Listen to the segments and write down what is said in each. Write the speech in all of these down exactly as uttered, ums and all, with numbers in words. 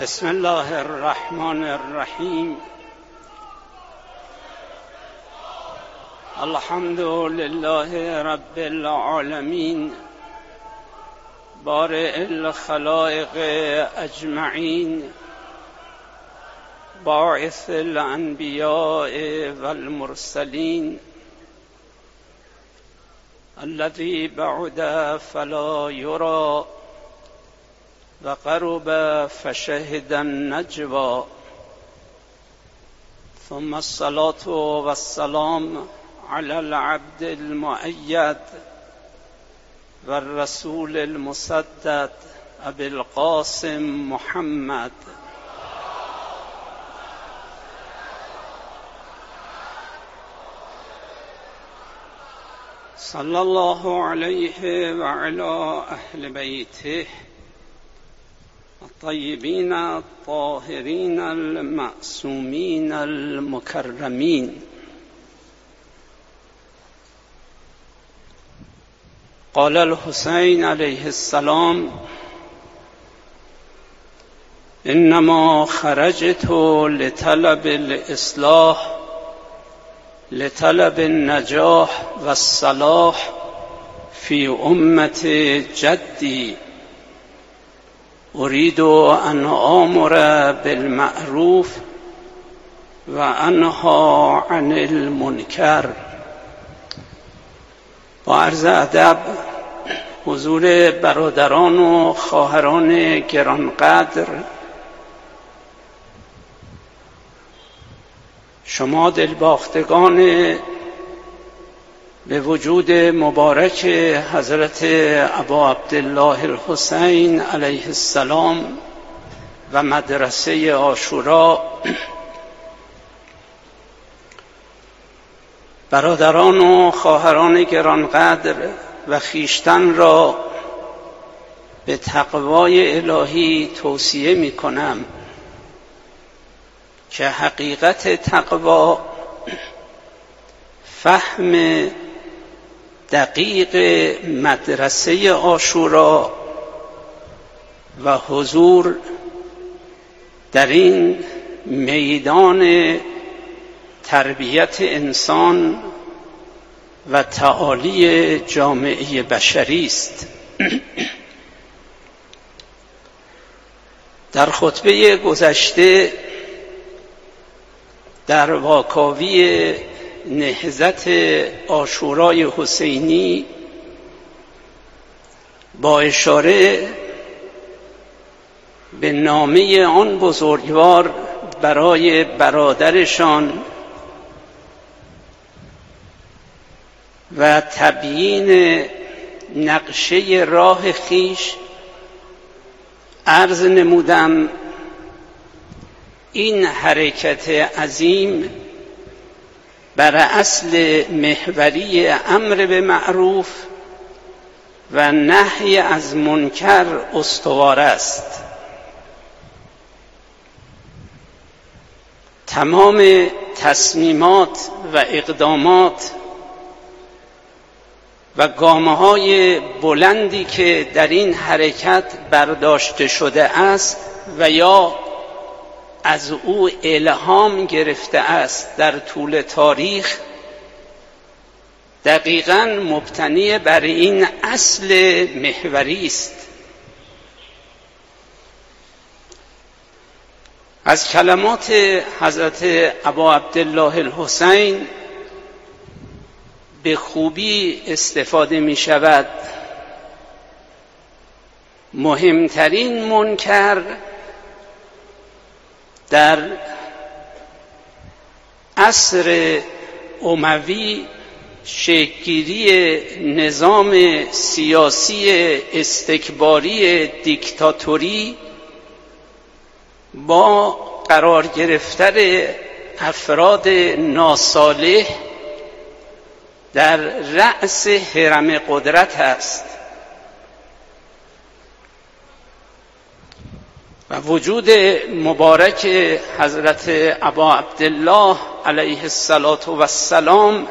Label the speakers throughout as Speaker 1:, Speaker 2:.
Speaker 1: بسم الله الرحمن الرحیم. الحمد لله رب العالمین، بارئ الخلائق اجمعین، باعث الانبیاء والمرسلین، الذی بعد فلا یرى و قرب فشهد النجوى، ثم الصلاة والسلام على العبد المؤید و الرسول المسدد ابی القاسم محمد. صلی الله علیه و علی اهل بیته الطیبین الطاهرین المعصومین المکرمین. قال الحسین علیه السلام: انما خرجت لطلب الاصلاح لطلب النجاح والصلاح فی امت جدی، اريد ان آمر بالمعروف و انها عن المنکر. با عرض ادب حضور برادران و خواهران گرانقدر، شما دلباختگان به وجود مبارک حضرت ابا عبدالله الحسین علیه السلام و مدرسه عاشورا، برادران و خواهران گرانقدر و خویشتن را به تقوای الهی توصیه می کنم که حقیقت تقوا فهم دقیق مدرسه عاشورا و حضور در این میدان تربیت انسان و تعالی جامعه بشری است. در خطبه گذشته در واکاوی نهضت عاشورای حسینی با اشاره به نامه آن بزرگوار برای برادرشان و تبیین نقشه راه خویش عرض نمودم این حرکت عظیم بر اصل محوری امر به معروف و نهی از منکر استوار است. تمام تصمیمات و اقدامات و گامه‌های بلندی که در این حرکت برداشته شده است و یا از او الهام گرفته است در طول تاریخ، دقیقاً مبتنی بر این اصل محوری است. از کلمات حضرت ابا عبدالله الحسین به خوبی استفاده می شود. مهمترین منکر در عصر اموی شکل‌گیری نظام سیاسی استکباری دیکتاتوری با قرار گرفتن افراد ناصالح در رأس هرم قدرت است و وجود مبارک حضرت ابا عبدالله علیه السلام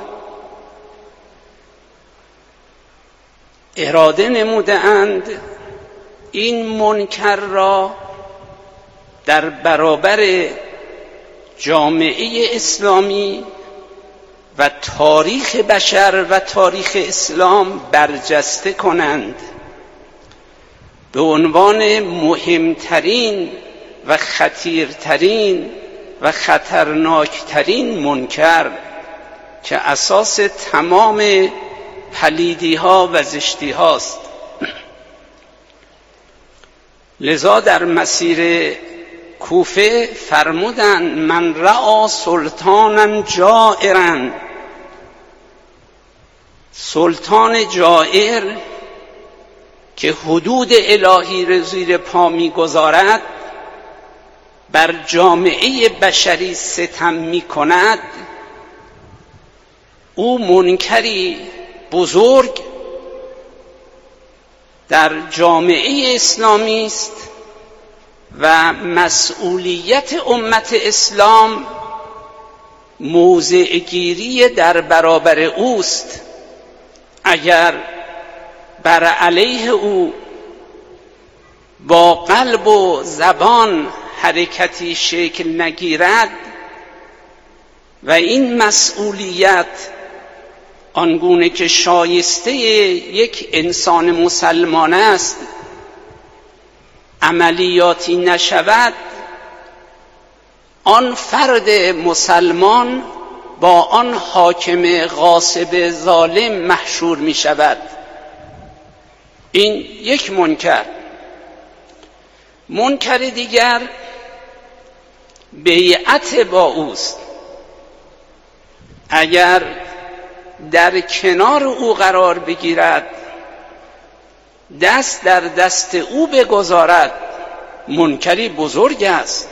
Speaker 1: اراده نموده اند این منکر را در برابر جامعه اسلامی و تاریخ بشر و تاریخ اسلام برجسته کنند به عنوان مهمترین و خطیرترین و خطرناکترین منکر که اساس تمام پلیدی ها و زشتی هاست. لذا در مسیر کوفه فرمودند من رأى سلطانا جائرا، سلطان جائر که حدود الهی را زیر پا می‌گذارد، بر جامعه بشری ستم می‌کند، او منکری بزرگ در جامعه اسلامی است و مسئولیت امت اسلام موضع گیری در برابر اوست. اگر بر علیه او با قلب و زبان حرکتی شکل نگیرد و این مسئولیت آنگونه که شایسته یک انسان مسلمان است عملیاتی نشود، آن فرد مسلمان با آن حاکم غاصب ظالم محشور می شود. این یک منکر. منکر دیگر بیعت با اوست. اگر در کنار او قرار بگیرد، دست در دست او بگذارد، منکری بزرگ است.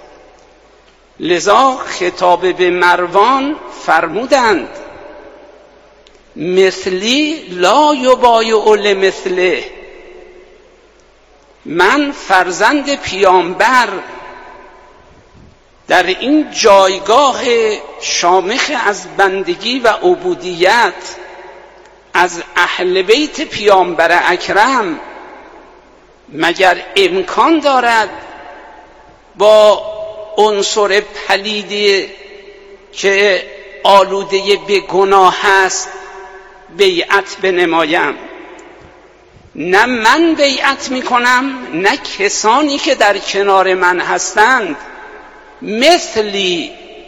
Speaker 1: لذا خطاب به مروان فرمودند مثلی لا یبایع لمثله، من فرزند پیامبر در این جایگاه شامخ از بندگی و عبودیت از اهل بیت پیامبر اکرم مگر امکان دارد با عنصر پلیدی که آلوده به گناه است بیعت بنمایم؟ نه من بیعت میکنم، نه کسانی که در کنار من هستند. مثلی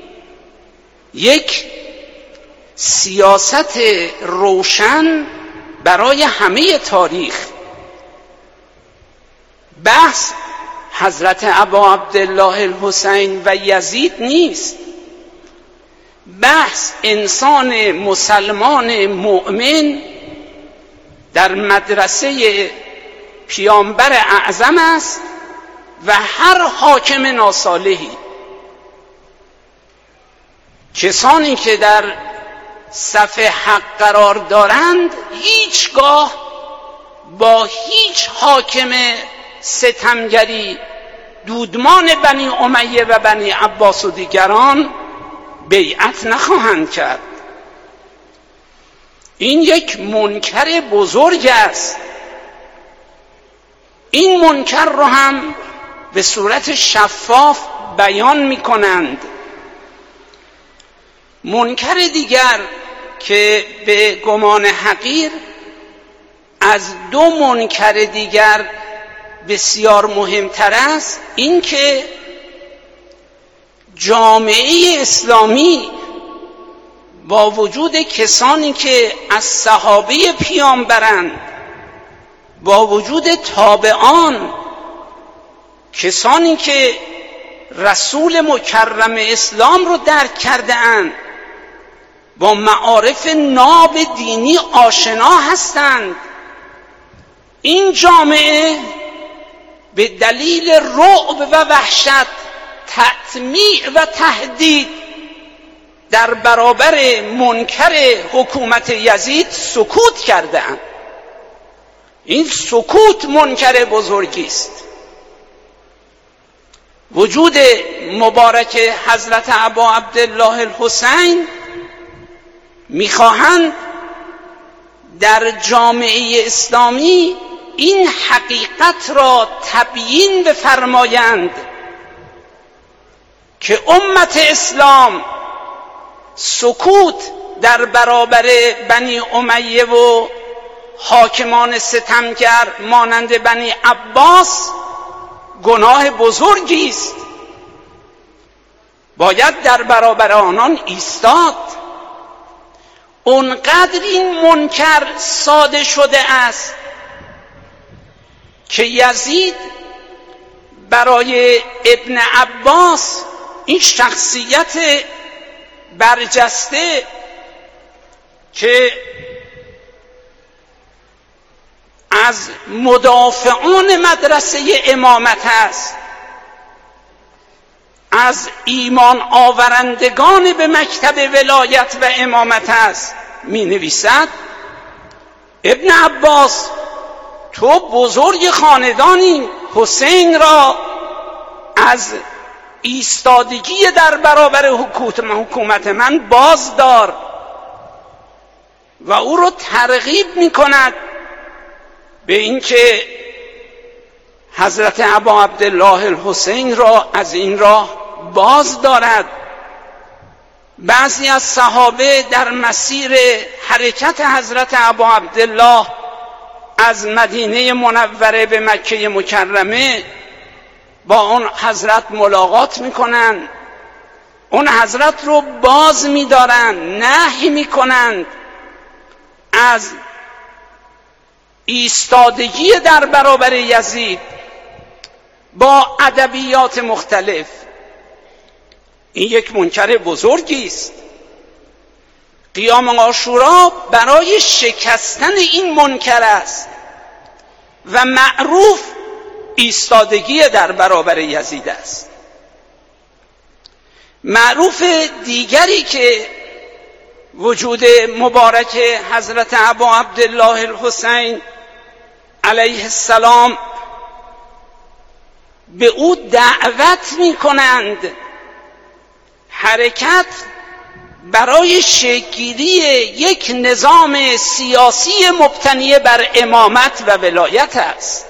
Speaker 1: یک سیاست روشن برای همه تاریخ. بحث حضرت ابا عبدالله الحسین و یزید نیست، بحث انسان مسلمان مؤمن در مدرسه پیامبر اعظم است و هر حاکم ناصالحی. کسانی که در صف حق قرار دارند هیچگاه با هیچ حاکم ستمگری دودمان بنی امیه و بنی عباس و دیگران بیعت نخواهند کرد. این یک منکر بزرگ است. این منکر رو هم به صورت شفاف بیان می کنند. منکر دیگر که به گمان حقیر از دو منکر دیگر بسیار مهمتر است، این که جامعه اسلامی با وجود کسانی که از صحابه پیامبرند، با وجود تابعان، کسانی که رسول مکرم اسلام رو درک کرده اند، با معارف ناب دینی آشنا هستند، این جامعه به دلیل رعب و وحشت، تطمیع و تهدید در برابر منکر حکومت یزید سکوت کرده اند. این سکوت منکر بزرگی است. وجود مبارک حضرت ابا عبدالله الحسین میخواهند در جامعه اسلامی این حقیقت را تبیین بفرمایند که امت اسلام سکوت در برابر بنی امیه و حاکمان ستمگر مانند بنی عباس گناه بزرگی است. باید در برابر آنان ایستاد. اونقدر این منکر ساده شده است که یزید برای ابن عباس این شخصیت برجسته که از مدافعان مدرسه امامت است، از ایمان آورندگان به مکتب ولایت و امامت است، می نویسد ابن عباس تو بزرگ خاندانی، حسین را از ایستادگی در برابر حکومت من باز دار و او را ترغیب می کند به اینکه حضرت ابا عبدالله الحسین را از این راه باز دارد. بعضی از صحابه در مسیر حرکت حضرت ابا عبدالله از مدینه منوره به مکه مکرمه با اون حضرت ملاقات میکنند، اون حضرت رو باز میدارند، نهی میکنند از ایستادگی در برابر یزید با ادبیات مختلف. این یک منکر بزرگی است. قیام عاشورا برای شکستن این منکر است و معروف ایستادگی در برابر یزید است. معروف دیگری که وجود مبارک حضرت ابا عبدالله الحسین علیه السلام به او دعوت می کنند حرکت برای شکل‌گیری یک نظام سیاسی مبتنی بر امامت و ولایت است.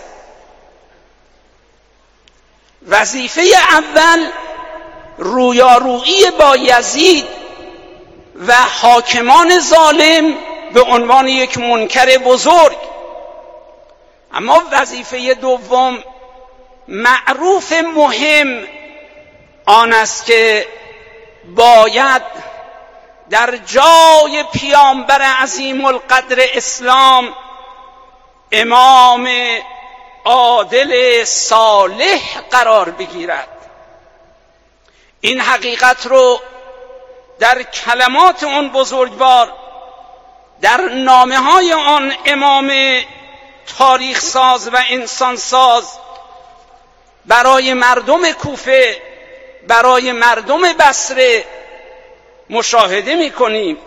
Speaker 1: وظیفه اول رویارویی با یزید و حاکمان ظالم به عنوان یک منکر بزرگ، اما وظیفه دوم معروف مهم آن است که باید در جای پیامبر عظیم القدر اسلام امام عادل صالح قرار بگیرد. این حقیقت رو در کلمات آن بزرگوار، در نامه های آن امام تاریخ ساز و انسان ساز برای مردم کوفه، برای مردم بصره مشاهده می‌کنیم.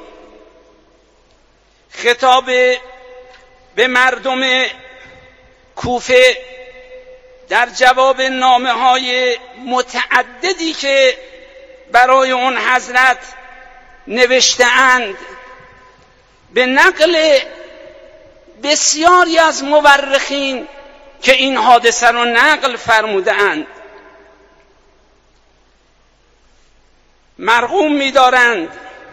Speaker 1: خطاب به مردم کوفه در جواب نامه‌های متعددی که برای اون حضرت نوشته‌اند به نقل بسیاری از مورخین که این حادثه را نقل فرموده‌اند مرغوم می‌دارند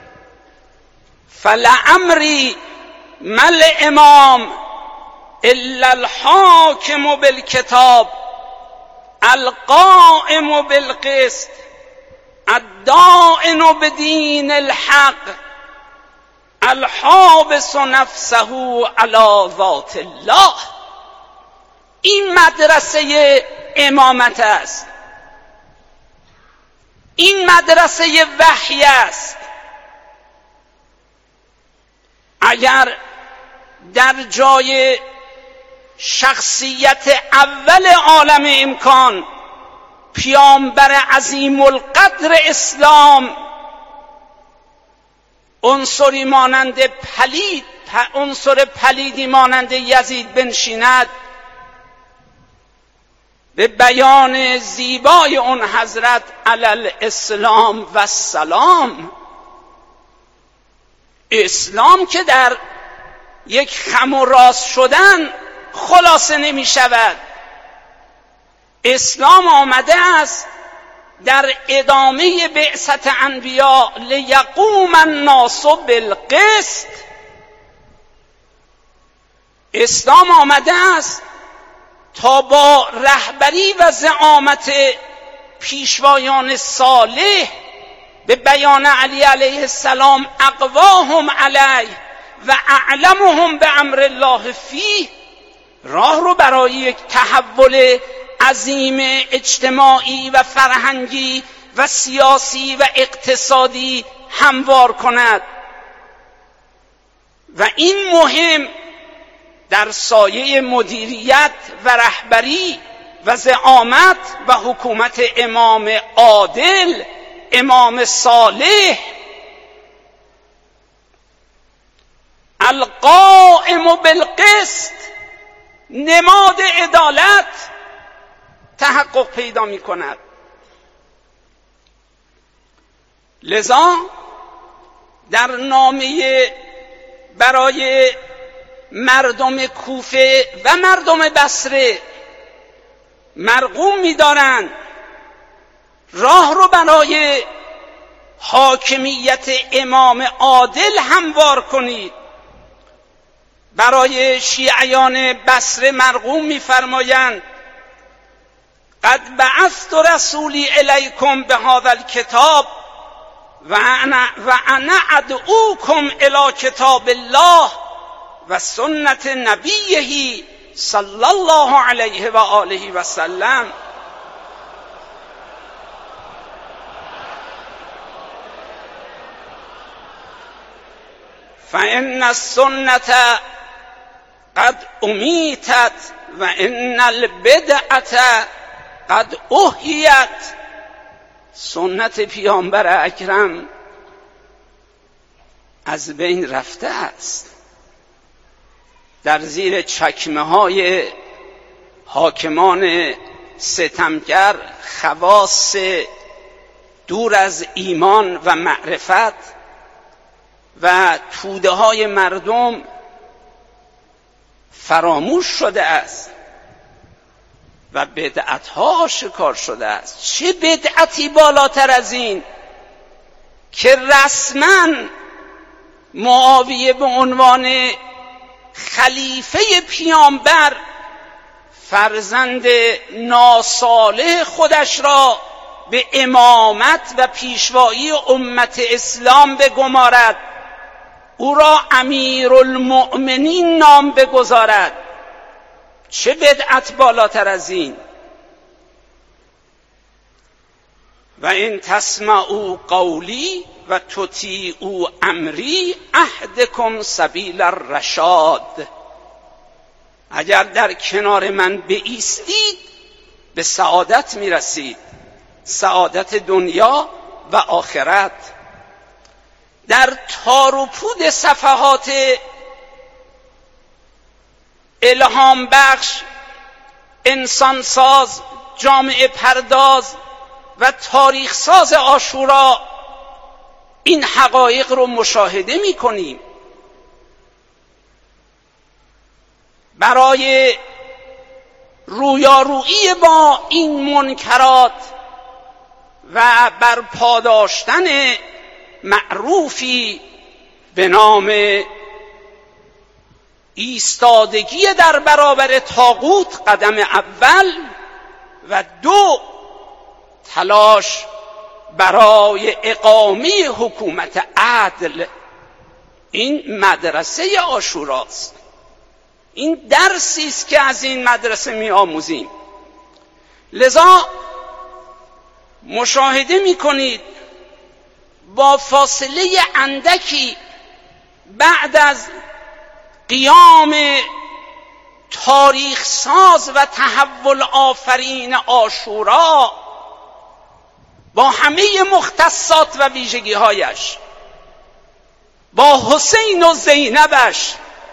Speaker 1: فلعمری مل امام الا الحاکم بالکتاب القائم بالقسط الدائن بدین الحق الحابس نفسه علی ذات الله. این مدرسه امامت است، این مدرسه وحی است. اگر در جای شخصیت اول عالم امکان پیامبر عظیم القدر اسلام عنصری مانند پلید عنصر پلیدی مانند یزید بنشیند، به بیان زیبای اون حضرت علی الاسلام و السلام، اسلام که در یک خم و راست شدن خلاصه نمی شود. اسلام آمده است در ادامه بعثت انبیا لیقوم الناس بالقسط، اسلام آمده است تا با رهبری و زعامت پیشوایان صالح به بیان علی علیه السلام اقواهم علیه و اعلمهم به امر الله فیه، راه رو برای یک تحول عظیم اجتماعی و فرهنگی و سیاسی و اقتصادی هموار کند. و این مهم در سایه مدیریت و رهبری و زعامت و حکومت امام عادل، امام صالح القائم بالقسط، نماد عدالت تحقق پیدا می کند. لذا در نامه برای مردم کوفه و مردم بصره مرغوم می دارند راه رو برای حاکمیت امام عادل هموار کنید. برای شیعیان بصره مرغوم می فرمایند قد بعثت رسولی الیکم بهذا الکتاب و انا و انا ادعوکم الی کتاب الله و سنت نبیه صلی الله علیه و آله و سلم. فان السنة قد امیتت و ان البدعة قد احیت. سنت پیامبر اکرم از بین رفته است، در زیر چکمه های حاکمان ستمگر، خواص دور از ایمان و معرفت و توده های مردم فراموش شده است و بدعت ها آشکار شده است. چه بدعتی بالاتر از این که رسما معاویه به عنوان خلیفه پیامبر فرزند ناصالح خودش را به امامت و پیشوایی امت اسلام بگمارد، او را امیرالمؤمنین نام بگذارد. چه بدعت بالاتر از این؟ و این تسمعوا قولی و تطیعوا امری اهدکم سبیل الرشاد. اگر در کنار من بایستید به سعادت میرسید، سعادت دنیا و آخرت. در تار و پود صفحات الهام بخش، انسان ساز، جامعه پرداز و تاریخ ساز عاشورا این حقایق رو مشاهده می کنیم. برای رویارویی با این منکرات و برپاداشتن معروفی به نام ایستادگی در برابر طاغوت قدم اول و دو تلاش برای اقامه حکومت عدل، این مدرسه عاشوراست. این درسی است که از این مدرسه می آموزیم. لذا مشاهده می کنید با فاصله اندکی بعد از قیام تاریخ ساز و تحول آفرین عاشورا با همه مختصات و ویژگی هایش، با حسین و زینبش،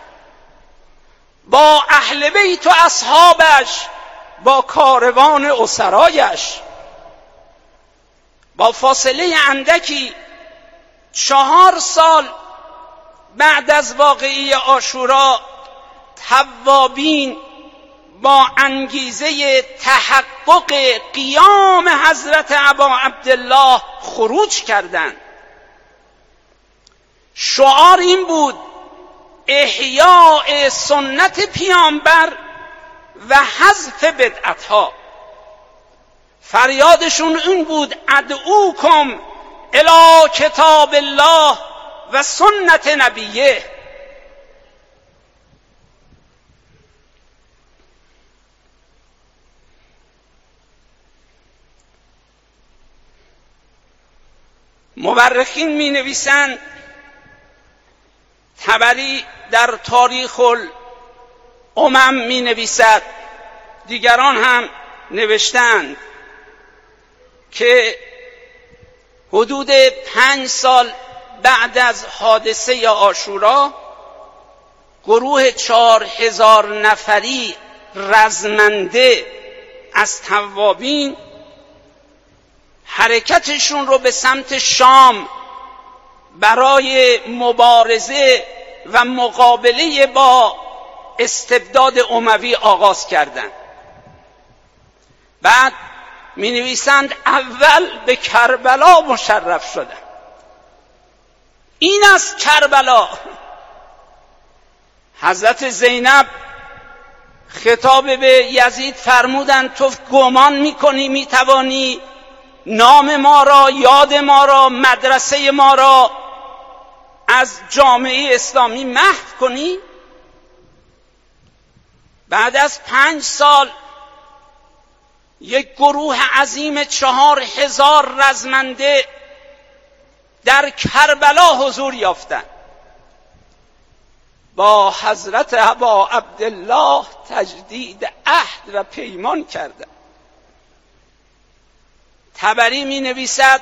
Speaker 1: با اهل بیت و اصحابش، با کاروان اسرایش، با فاصله اندکی چهار سال بعد از واقعه عاشورا توابین با انگیزه تحقق قیام حضرت ابا عبدالله خروج کردند. شعار این بود احیاء سنت پیامبر و حذف بدعتها. فریادشون این بود ادعوکم الی کتاب الله و سنت نبیه. مورخین می نویسند، طبری در تاریخ الامم می نویسد، دیگران هم نوشتند که حدود پنج سال بعد از حادثه عاشورا گروه چهار هزار نفری رزمنده از توابین حرکتشون رو به سمت شام برای مبارزه و مقابله با استبداد اموی آغاز کردند. بعد می نویسند اول به کربلا مشرف شدند. این از کربلا. حضرت زینب خطاب به یزید فرمودند تو گمان میکنی میتوانی نام ما را، یاد ما را، مدرسه ما را از جامعه اسلامی محو کنی؟ بعد از پنج سال یک گروه عظیم چهار هزار رزمنده در کربلا حضور یافتند، با حضرت ابا عبدالله تجدید عهد و پیمان کردند. طبری می نویسد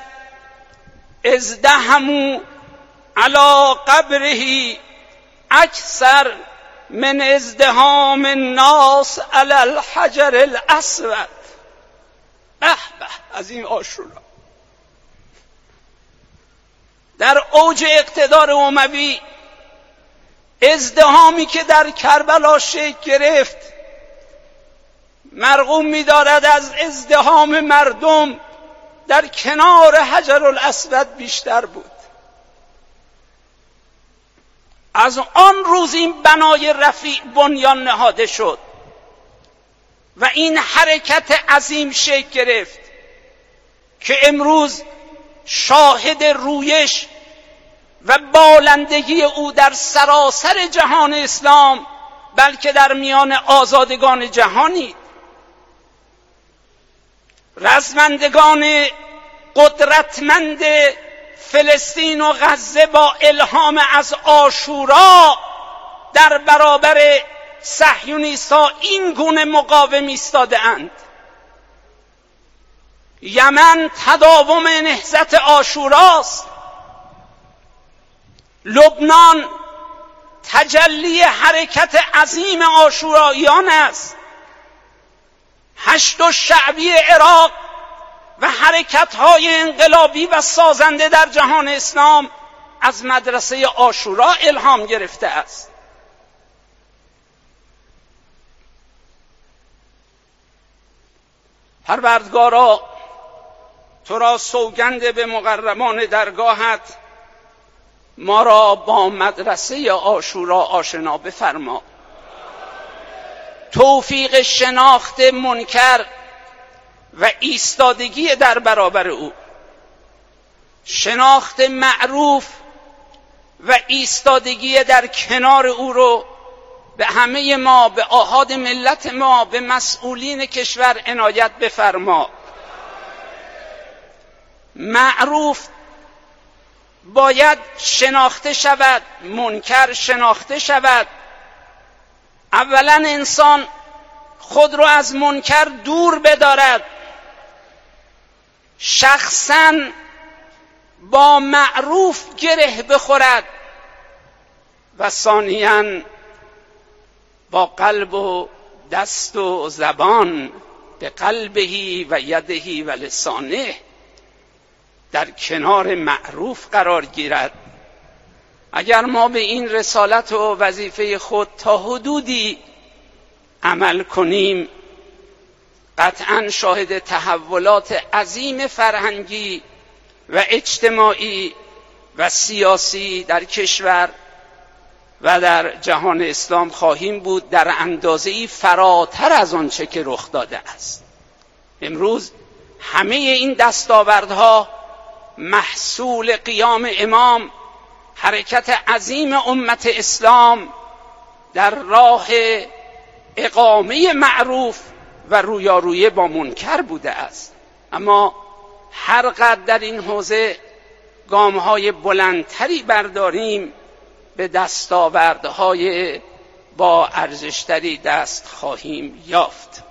Speaker 1: ازدحموا علی قبره اکثر من ازدحام الناس علی الحجر الاسود. به به از این عاشورا در اوج اقتدار اموی ازدحامی که در کربلا شکل گرفت مرغوم می‌دارد از ازدحام مردم در کنار حجر الاسود بیشتر بود. از آن روز این بنای رفیع بنیان نهاده شد و این حرکت عظیم شکل گرفت که امروز شاهد رویش و بالندگی او در سراسر جهان اسلام بلکه در میان آزادگان جهانی. رزمندگان قدرتمند فلسطین و غزه با الهام از عاشورا در برابر صهیونیست‌ها این گونه مقاوم ایستاده اند. یمن تداوم نهضت عاشوراست، لبنان تجلی حرکت عظیم عاشوراییان است، هشت شعبی عراق و حرکت‌های انقلابی و سازنده در جهان اسلام از مدرسه عاشورا الهام گرفته است. پروردگارا تو را سوگند به مقربان درگاهت ما را با مدرسه عاشورا آشنا بفرما. توفیق شناخت منکر و ایستادگی در برابر او، شناخت معروف و ایستادگی در کنار او رو به همه ما، به آحاد ملت ما، به مسئولین کشور عنایت بفرما. معروف باید شناخته شود، منکر شناخته شود. اولا انسان خود رو از منکر دور بدارد، شخصاً با معروف گره بخورد و ثانیاً با قلب و دست و زبان، به قلبهی و یدهی و لسانه، در کنار معروف قرار گیرد. اگر ما به این رسالت و وظیفه خود تا حدودی عمل کنیم قطعاً شاهد تحولات عظیم فرهنگی و اجتماعی و سیاسی در کشور و در جهان اسلام خواهیم بود در اندازه‌ای فراتر از آنچه که رخ داده است. امروز همه این دستاوردها محصول قیام امام، حرکت عظیم امت اسلام در راه اقامه معروف و رویارویی با منکر بوده است. اما هر قدر در این حوزه گام‌های بلندتری برداریم به دستاوردهای با ارزشتری دست خواهیم یافت.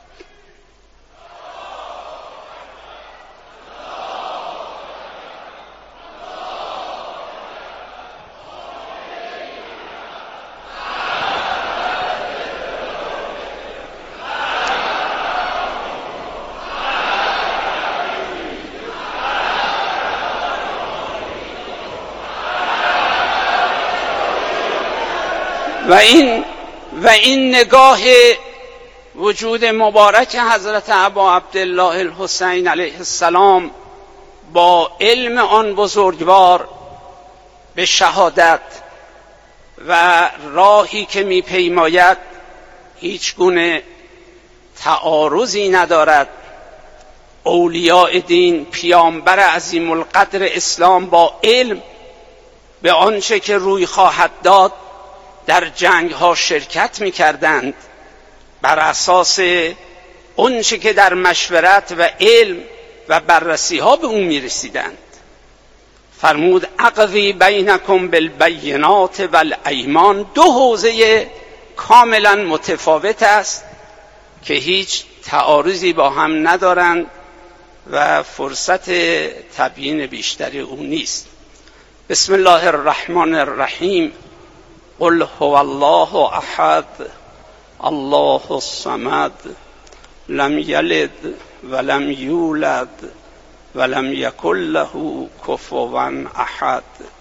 Speaker 1: و این و این نگاه وجود مبارک حضرت ابا عبدالله الحسین علیه السلام با علم آن بزرگوار به شهادت و راهی که می‌پیماید هیچ گونه تعارضی ندارد. اولیاء دین، پیامبر عظیم القدر اسلام با علم به آنچه که روی خواهد داد در جنگ ها شرکت می کردند، بر اساس آنچه که در مشورت و علم و بررسی ها به اون می رسیدند. فرمود اقضی بینکم بالبینات والایمان، دو حوزه کاملا متفاوت است که هیچ تعارضی با هم ندارند و فرصت تبیین بیشتری اون نیست. بسم الله الرحمن الرحیم. قل هو الله احد الله الصمد لم یلد ولم یولد ولم یکن له کفوا احد.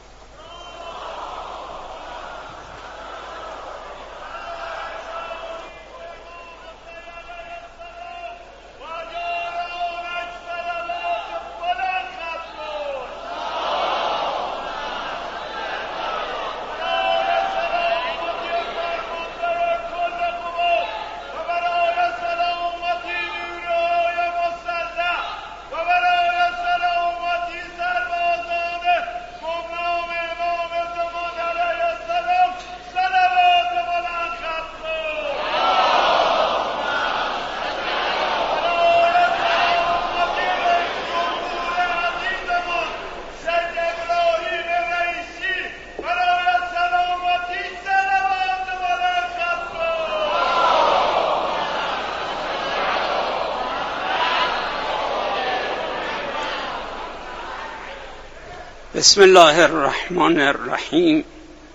Speaker 1: بسم الله الرحمن الرحیم.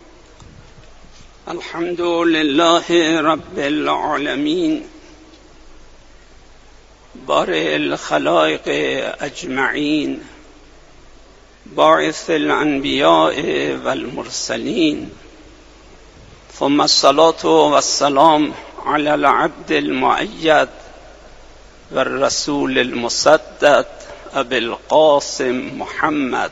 Speaker 1: الحمد لله رب العالمین بارئ الخلائق اجمعین باعث الانبیاء والمرسلین ثم الصلاة والسلام علی العبد المؤید والرسول المسدد ابی القاسم محمد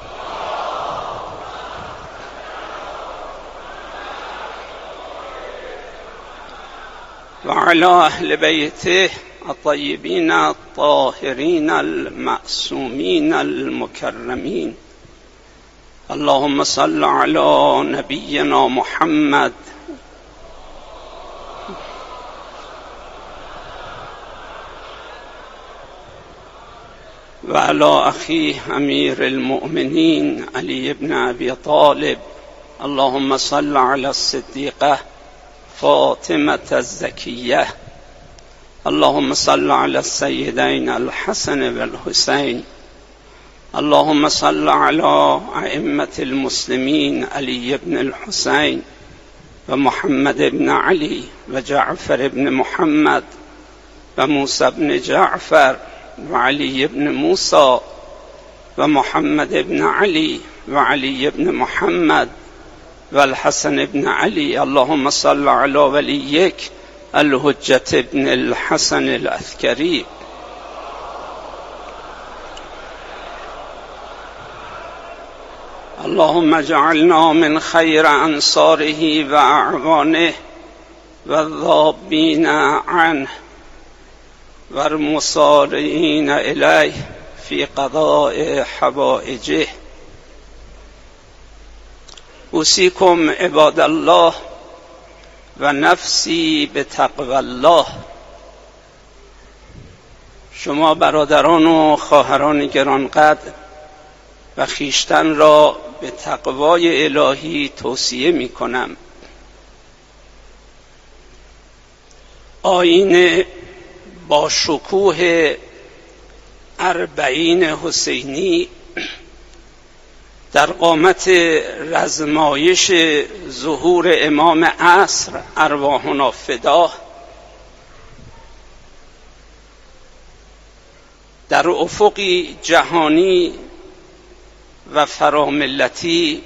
Speaker 1: وعلى أهل بيته الطيبين الطاهرين المعصومين المكرمين. اللهم صل على نبينا محمد وعلى أخيه أمير المؤمنين علي بن أبي طالب. اللهم صل على الصديقة فاطمة الزكية. اللهم صل على السيدين الحسن والحسين. اللهم صل على أئمة المسلمين علي بن الحسين ومحمد بن علي وجعفر بن محمد وموسى بن جعفر وعلي بن موسى ومحمد بن علي وعلي بن محمد والحسن بن علي. اللهم صل على وليك الحجة ابن الحسن العسکری. اللهم اجعلنا من خیر انصاره و اعوانه و الذابین عنه و المسارعین الیه فی قضاء حوائجه. اوصیکم عباد الله و نفسی به تقوی الله. شما برادران و خواهران گرانقدر و خویشتن را به تقوای الهی توصیه می کنم. آیین با شکوه اربعین حسینی در قامت رزمایش ظهور امام عصر ارواحنا فداه در افقی جهانی و فراملتی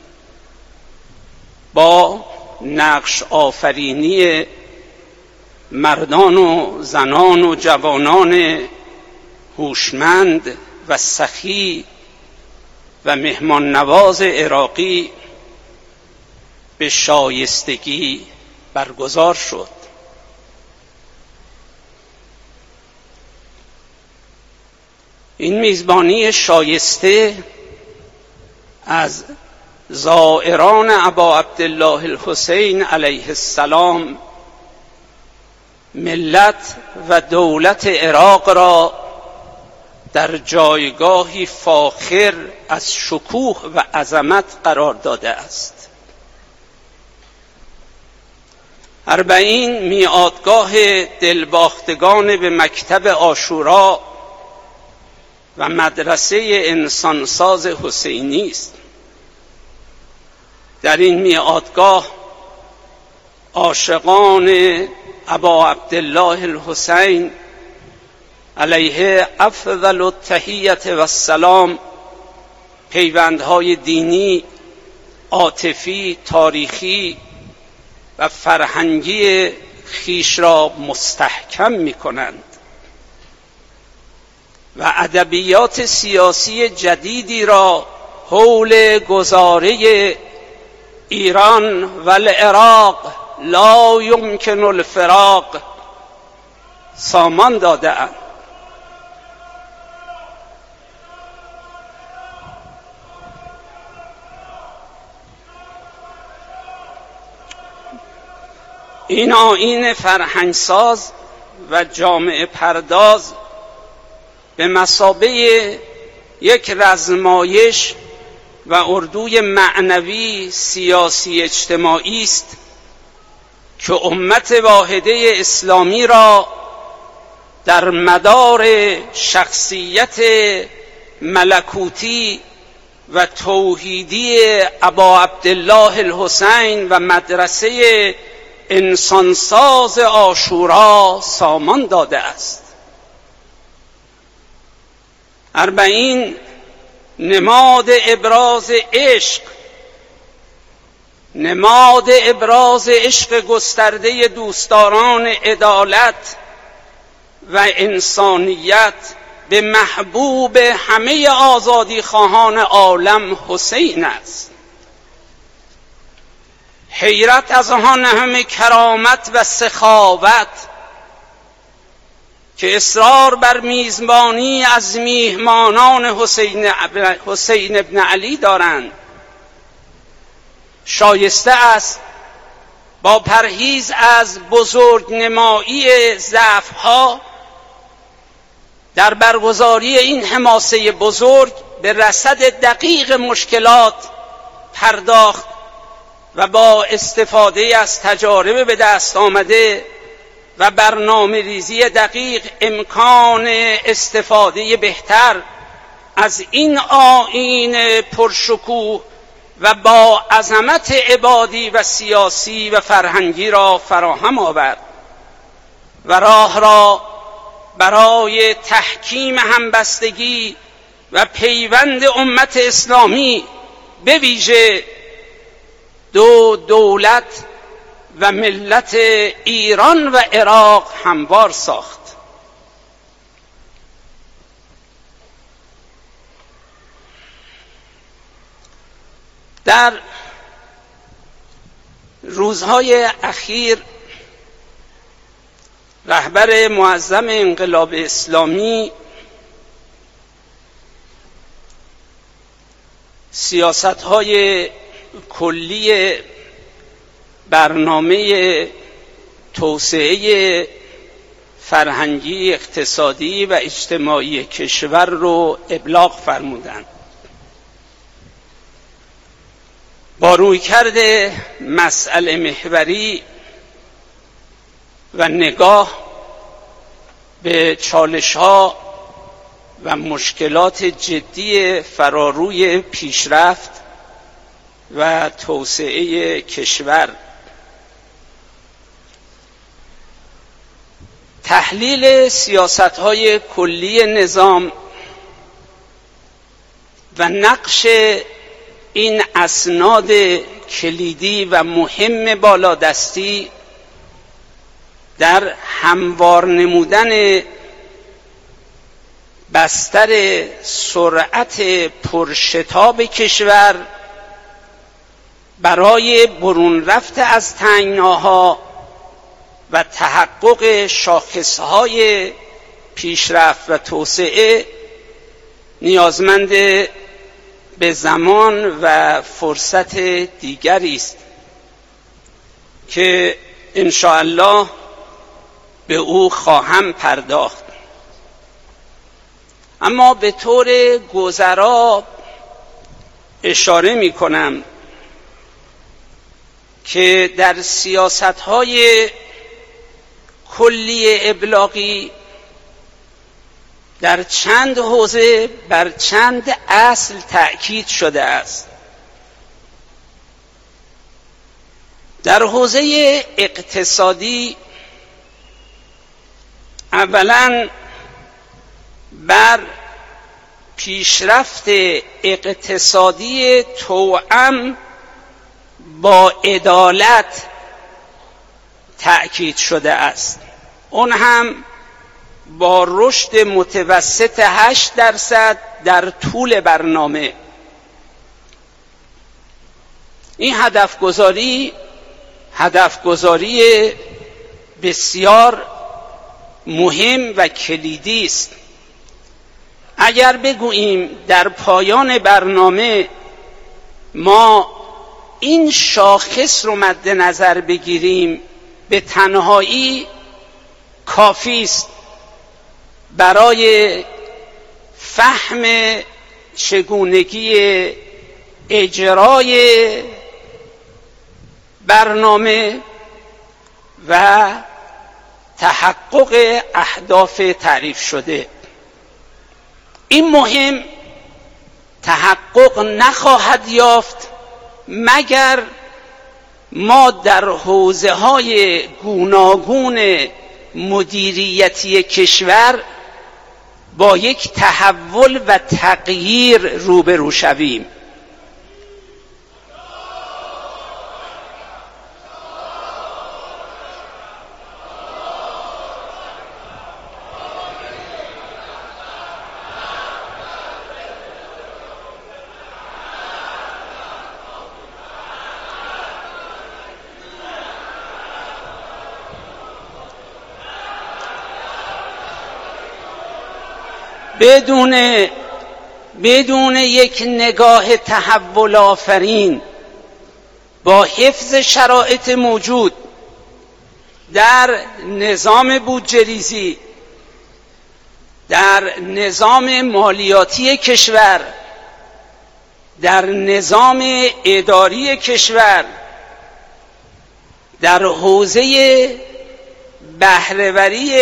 Speaker 1: با نقش آفرینی مردان و زنان و جوانان هوشمند و سخی و مهمان نواز عراقی به شایستگی برگزار شد. این میزبانی شایسته از زائران ابا عبدالله الحسین علیه السلام ملت و دولت عراق را در جایگاهی فاخر از شکوه و عظمت قرار داده است. اربعین میعادگاه دلباختگان به مکتب عاشورا و مدرسه انسانساز حسینی است. در این میعادگاه عاشقان ابا عبدالله الحسین علیه افضل التحیت و السلام پیوندهای دینی، عاطفی، تاریخی و فرهنگی خویش را مستحکم می کنند و ادبیات سیاسی جدیدی را حول گذاره ایران و العراق لا یمکن الفراق سامان داده‌اند. این آیین فرهنگساز و جامعه پرداز به مثابه یک رزمایش و اردوی معنوی سیاسی اجتماعی است که امت واحده اسلامی را در مدار شخصیت ملکوتی و توحیدی ابا عبدالله الحسین و مدرسه انسانساز عاشورا سامان داده است. اربعین نماد ابراز عشق، نماد ابراز عشق گسترده دوستداران عدالت و انسانیت به محبوب همه آزادی خواهان عالم حسین است. حیرت از آن همه کرامت و سخاوت که اصرار بر میزبانی از میهمانان حسین حسین ابن علی دارند شایسته است با پرهیز از بزرگنمایی ضعف‌ها در برگزاری این حماسه بزرگ به رصد دقیق مشکلات پرداخت و با استفاده از تجارب به دست آمده و برنامه ریزی دقیق امکان استفاده بهتر از این آیین پرشکوه و با عظمت عبادی و سیاسی و فرهنگی را فراهم آورد و راه را برای تحکیم همبستگی و پیوند امت اسلامی به ویژه دو دولت و ملت ایران و عراق هموار ساخت. در روزهای اخیر رهبر معظم انقلاب اسلامی سیاست‌های کلی برنامه توسعه فرهنگی، اقتصادی و اجتماعی کشور رو ابلاغ فرمودند. با رویکرد مسئله محوری و نگاه به چالش‌ها و مشکلات جدی فراروی پیشرفت و توسعه کشور، تحلیل سیاست‌های کلی نظام و نقش این اسناد کلیدی و مهم بالادستی در هموار نمودن بستر سرعت پرشتاب کشور برای برون رفت از تنگناها و تحقق شاخصهای پیشرفت و توسعه نیازمند به زمان و فرصت دیگری است که ان شاء الله به او خواهم پرداخت. اما به طور گذرا اشاره می کنم که در سیاست‌های کلی ابلاغی در چند حوزه بر چند اصل تأکید شده است. در حوزه اقتصادی اولاً بر پیشرفت اقتصادی توأم با عدالت تأکید شده است، اون هم با رشد متوسط هشت درصد در طول برنامه. این هدف گذاری هدف گذاری بسیار مهم و کلیدی است. اگر بگوییم در پایان برنامه ما این شاخص رو مد نظر بگیریم، به تنهایی کافی است برای فهم چگونگی اجرای برنامه و تحقق اهداف تعریف شده. این مهم تحقق نخواهد یافت مگر ما در حوزه‌های گوناگون مدیریتی کشور با یک تحول و تغییر روبرو شویم. بدون بدون یک نگاه تحول آفرین با حفظ شرایط موجود در نظام بودجه‌ریزی، در نظام مالیاتی کشور، در نظام اداری کشور، در حوزه بهره‌وری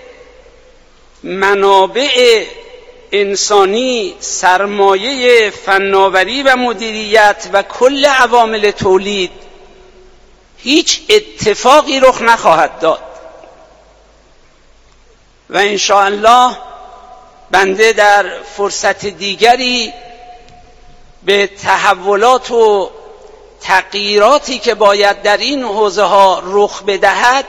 Speaker 1: منابع انسانی، سرمایه فناوری و مدیریت و کل عوامل تولید هیچ اتفاقی رخ نخواهد داد و ان شاء الله بنده در فرصت دیگری به تحولات و تغییراتی که باید در این حوزه ها رخ بدهد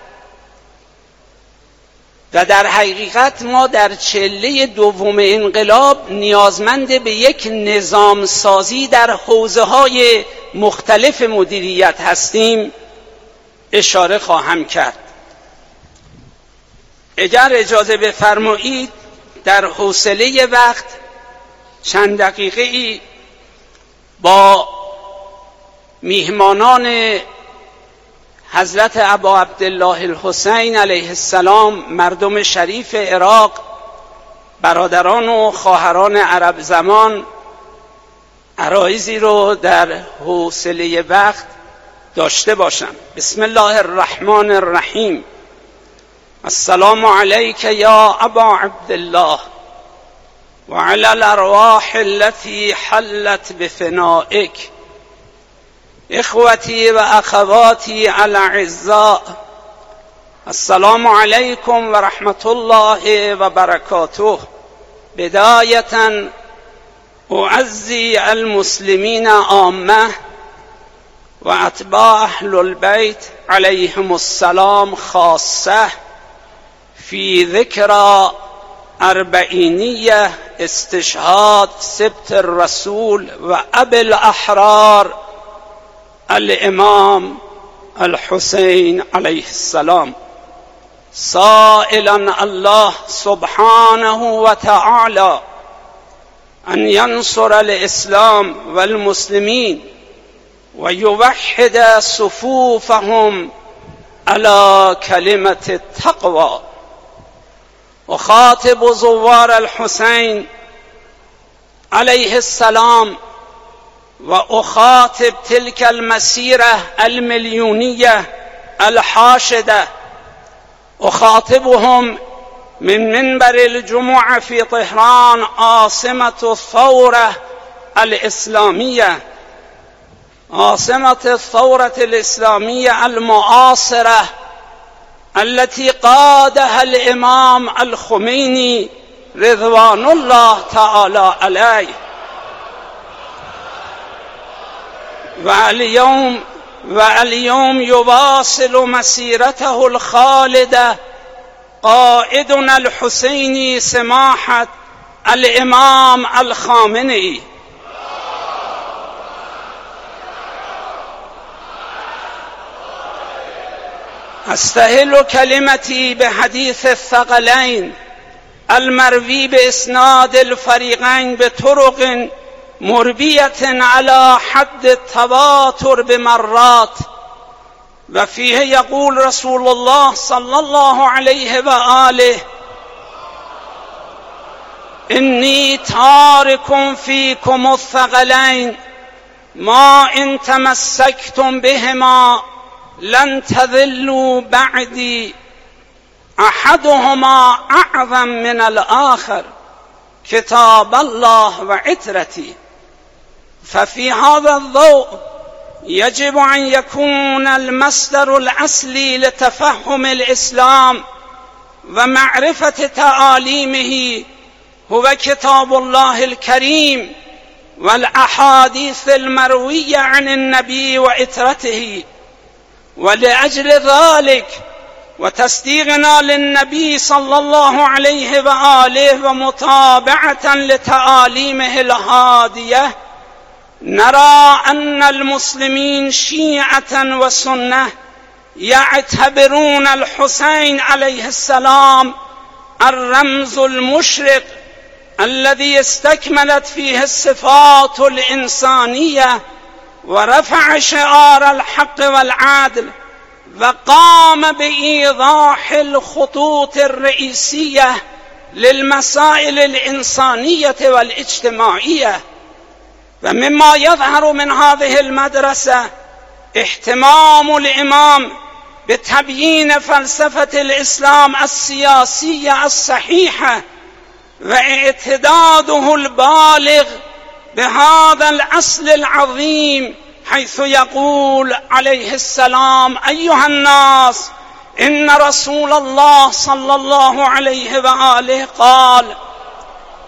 Speaker 1: و در حقیقت ما در چله دوم انقلاب نیازمند به یک نظام سازی در حوزه های مختلف مدیریت هستیم اشاره خواهم کرد. اگر اجازه بفرمایید در حوصله وقت چند دقیقه ای با میهمانان حضرت ابا عبدالله الحسین علیه السلام، مردم شریف عراق، برادران و خواهران عرب زمان، عرایضی رو در حوصله وقت داشته باشم. بسم الله الرحمن الرحیم. السلام علیک یا ابا عبدالله و علی الارواح التي حلت بفنائک. اخوتی و اخواتی الاعزاء، السلام علیکم و رحمت الله و برکاته. بدایتا اعزی المسلمین عامه و اتباع اهل البیت علیهم السلام خاصه فی ذکر اربعینیه استشهاد سبط الرسول و ابی الاحرار الامام الحسین علیه السلام، سائلا الله سبحانه و تعالی ان ینصر الاسلام والمسلمین و یوحد صفوفهم على کلمة التقوى. اخاطب زوار الحسین علیه السلام و اخاطب تلك المسیره الملیونیه الحاشده، اخاطبهم من منبر الجمعة في طهران عاصمة الثورة الإسلامية، عاصمة الثورة الإسلامية المعاصرة التي قادها الإمام الخميني رضوان الله تعالى عليه. واليوم واليوم يواصل مسيرته الخالدة قائدنا الحسيني سماحة الإمام الخامنئي. استهل كلمتي بحديث الثقلين المروي بإسناد الفريقين بطرق مربية على حد التواتر بمرات، وفيه يقول رسول الله صلى الله عليه وآله: إني تارك فيكم الثقلين ما إن تمسكتم بهما لن تضلوا بعدي أحدهما أعظم من الآخر كتاب الله وعترتي. ففي هذا الضوء يجب أن يكون المصدر الأصلي لتفهم الإسلام ومعرفة تعاليمه هو كتاب الله الكريم والأحاديث المروية عن النبي وعترته. ولأجل ذلك وتصديقنا للنبي صلى الله عليه وآله ومتابعة لتعاليمه الهادية نرى أن المسلمين شيعة وسنة يعتبرون الحسين عليه السلام الرمز المشرق الذي استكملت فيه الصفات الإنسانية ورفع شعار الحق والعدل وقام بإيضاح الخطوط الرئيسية للمسائل الإنسانية والاجتماعية. ومما يظهر من هذه المدرسة اهتمام الإمام بتبيين فلسفة الإسلام السياسية الصحيحة واعتداده البالغ بهذا الأصل العظيم، حيث يقول عليه السلام: أيها الناس إن رسول الله صلى الله عليه وآله قال: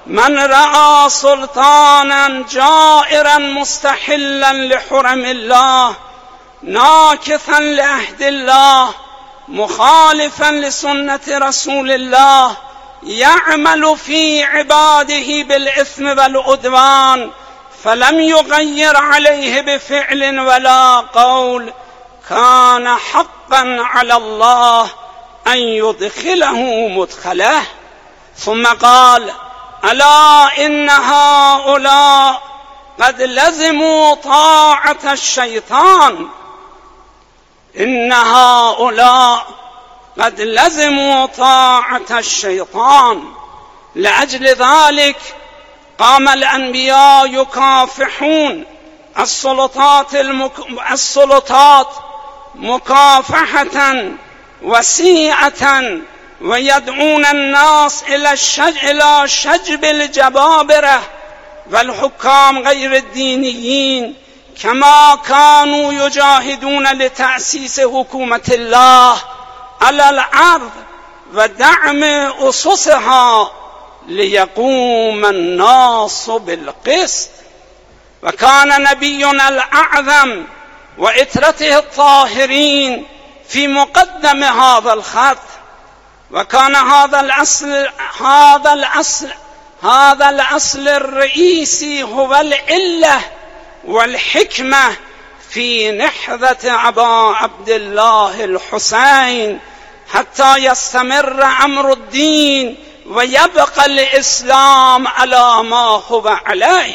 Speaker 1: من رأى سلطانا جائرا مستحلا لحرم الله ناكثا لعهد الله مخالفا لسنة رسول الله يعمل في عباده بالإثم والعدوان فلم يغير عليه بفعل ولا قول كان حقا على الله أن يدخله مدخله. ثم قال ألا إن هؤلاء قد لزموا طاعة الشيطان إن هؤلاء قد لزموا طاعة الشيطان. لأجل ذلك قام الأنبياء يكافحون السلطات, المك... السلطات مكافحة وسيعة ويدعون الناس إلى, الشج... إلى شجب الجبابرة والحكام غير الدينيين كما كانوا يجاهدون لتأسيس حكومة الله على الأرض ودعم أسسها ليقوم الناس بالقسط. وكان نبينا الأعظم وإترته الطاهرين في مقدم هذا الخط، وكان هذا الأصل هذا الأصل هذا الأصل الرئيسي هو العلة والحكمة في نحذة أبا عبد الله الحسين حتى يستمر أمر الدين ويبقى الإسلام على ما هو عليه،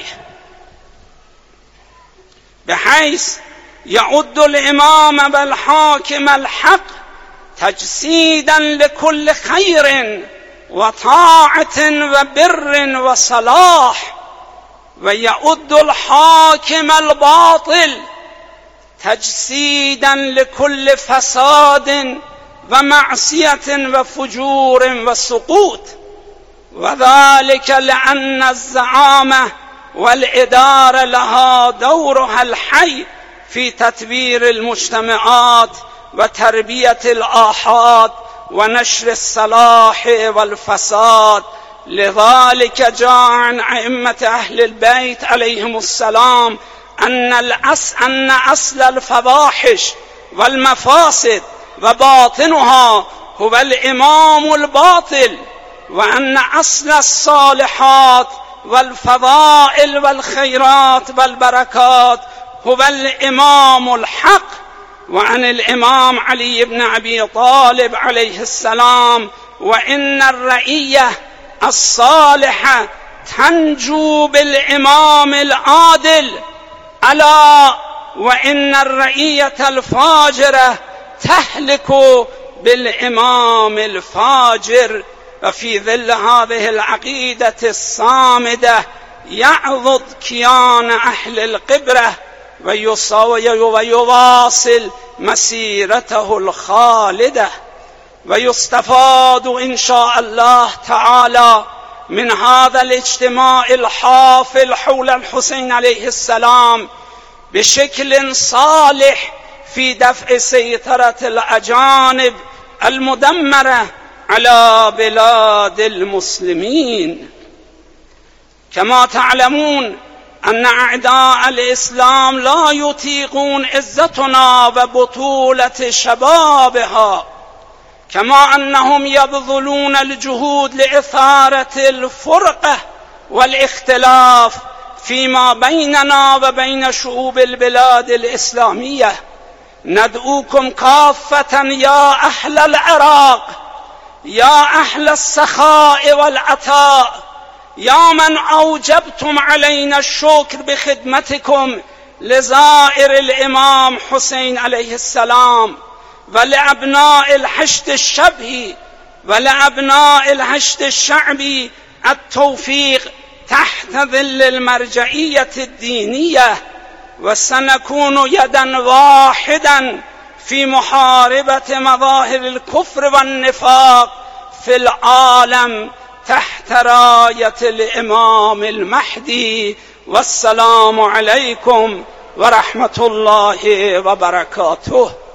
Speaker 1: بحيث يعد الإمام والحاكم الحق تجسيدا لكل خير وطاعة وبر وصلاح، ويعد الحاكم الباطل تجسيدا لكل فساد ومعصية وفجور وسقوط، وذلك لأن الزعامة والإدارة لها دورها الحي في تدبير المجتمعات وتربية الآحاد ونشر الصلاح والفساد. لذلك جاء عن أئمة أهل البيت عليهم السلام أن الأصل, أن أصل الفواحش والمفاسد وباطنها هو الإمام الباطل، وأن أصل الصالحات والفضائل والخيرات والبركات هو الإمام الحق. وعن الإمام علي بن أبي طالب عليه السلام وإن الرعية الصالحة تنجو بالإمام العادل ألا وإن الرعية الفاجرة تهلك بالإمام الفاجر. وفي ظل هذه العقيدة الصامدة يعضد كيان أهل القبرة ويواصل مسيرته الخالدة. ويستفاد إن شاء الله تعالى من هذا الاجتماع الحافل حول الحسين عليه السلام بشكل صالح في دفع سيطرة الأجانب المدمرة على بلاد المسلمين. كما تعلمون أن أعداء الإسلام لا يطيقون عزتنا وبطولة شبابها، كما أنهم يبذلون الجهود لإثارة الفرقة والاختلاف فيما بيننا وبين شعوب البلاد الإسلامية. ندعوكم كافة يا أهل العراق، يا أهل السخاء والعطاء، يا من أوجبتم علينا الشكر بخدمتكم لزائر الإمام حسين عليه السلام، ولأبناء الحشد الشبهي ولأبناء الحشد الشعبي التوفيق تحت ظل المرجعية الدينية، وسنكون يدا واحدا في محاربة مظاهر الكفر والنفاق في العالم تحت راية الإمام المهدي. والسلام عليكم ورحمة الله وبركاته.